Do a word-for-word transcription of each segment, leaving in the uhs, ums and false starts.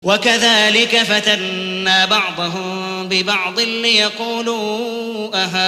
وكذلك فتنا بعضهم ببعض ليقولوا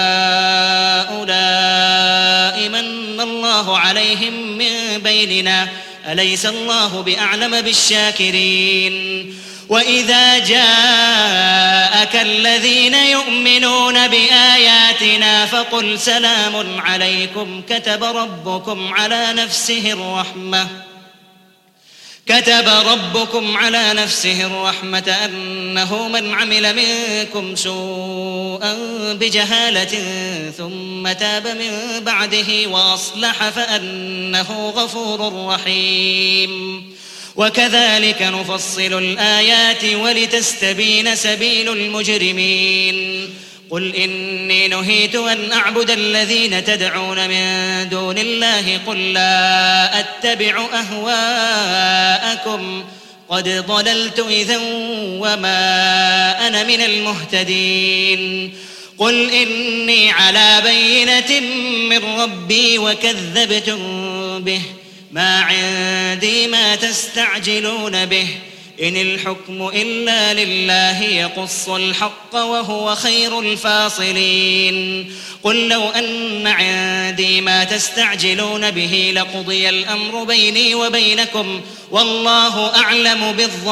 أهؤلاء من الله عليهم من بيننا أليس الله بأعلم بالشاكرين وإذا جاءك الذين يؤمنون بآياتنا فقل سلام عليكم كتب ربكم على نفسه الرحمة كتب ربكم على نفسه الرحمة أنه من عمل منكم سوءا بجهالة ثم تاب من بعده وأصلح فأنه غفور رحيم وكذلك نفصل الآيات ولتستبين سبيل المجرمين قل إني نهيت أن أعبد الذين تدعون من دون الله قل لا أتبع أهواءكم قد ضللت إذا وما أنا من المهتدين قل إني على بينة من ربي وكذبتم به ما عندي ما تستعجلون به إن الحكم إلا لله يقص الحق وهو خير الفاصلين قل لو أن عندي ما تستعجلون به لقضي الأمر بيني وبينكم والله أعلم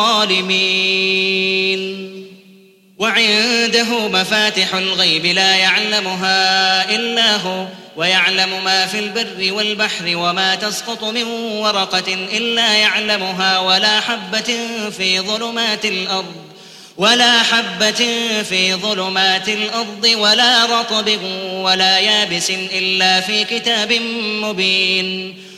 بالظالمين وعنده مفاتح الغيب لا يعلمها إلا هو ويعلم ما في البر والبحر وما تسقط من ورقة إلا يعلمها ولا حبة في ظلمات الأرض ولا حبة في ظلمات الأرض ولا رطب ولا يابس إلا في كتاب مبين